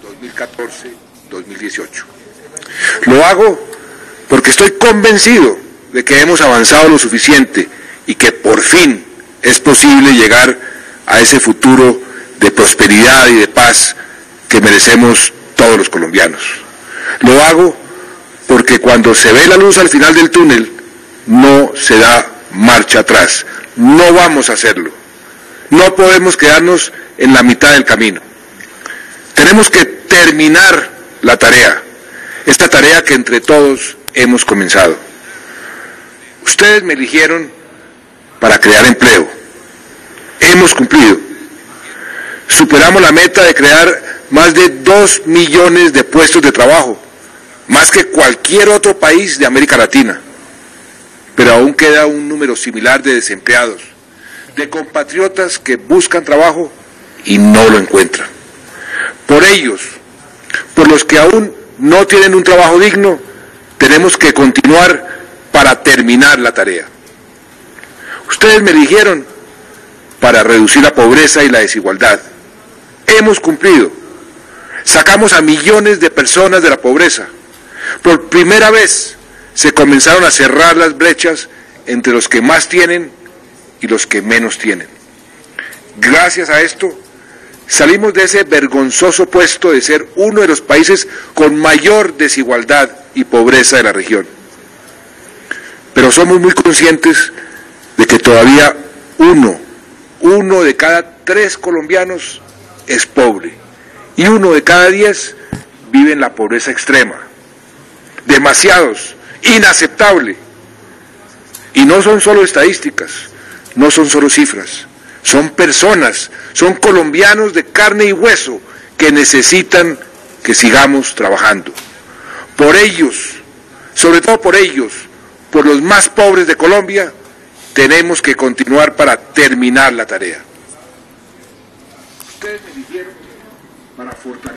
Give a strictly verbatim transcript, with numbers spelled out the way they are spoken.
dos mil catorce dos mil dieciocho. Lo hago porque estoy convencido de que hemos avanzado lo suficiente y que por fin es posible llegar a ese futuro de prosperidad y de paz que merecemos todos los colombianos. Lo hago porque cuando se ve la luz al final del túnel, no se da marcha atrás. No vamos a hacerlo. No podemos quedarnos en la mitad del camino. Tenemos que terminar la tarea, esta tarea que entre todos hemos comenzado. Ustedes me eligieron para crear empleo. Hemos cumplido. Superamos la meta de crear más de dos millones de puestos de trabajo, más que cualquier otro país de América Latina. Pero aún queda un número similar de desempleados, de compatriotas que buscan trabajo y no lo encuentran. Por ellos, por los que aún no tienen un trabajo digno, tenemos que continuar para terminar la tarea. Ustedes me eligieron para reducir la pobreza y la desigualdad. Hemos cumplido. Sacamos a millones de personas de la pobreza. Por primera vez se comenzaron a cerrar las brechas entre los que más tienen y los que menos tienen. Gracias a esto, salimos de ese vergonzoso puesto de ser uno de los países con mayor desigualdad y pobreza de la región. Pero somos muy conscientes de que todavía uno, uno de cada tres colombianos es pobre y uno de cada diez vive en la pobreza extrema. Demasiados, inaceptable. Y no son solo estadísticas, no son solo cifras, son personas, son colombianos de carne y hueso que necesitan que sigamos trabajando. Por ellos, sobre todo por ellos, por los más pobres de Colombia, tenemos que continuar para terminar la tarea. Ustedes me dijeron para fortalecer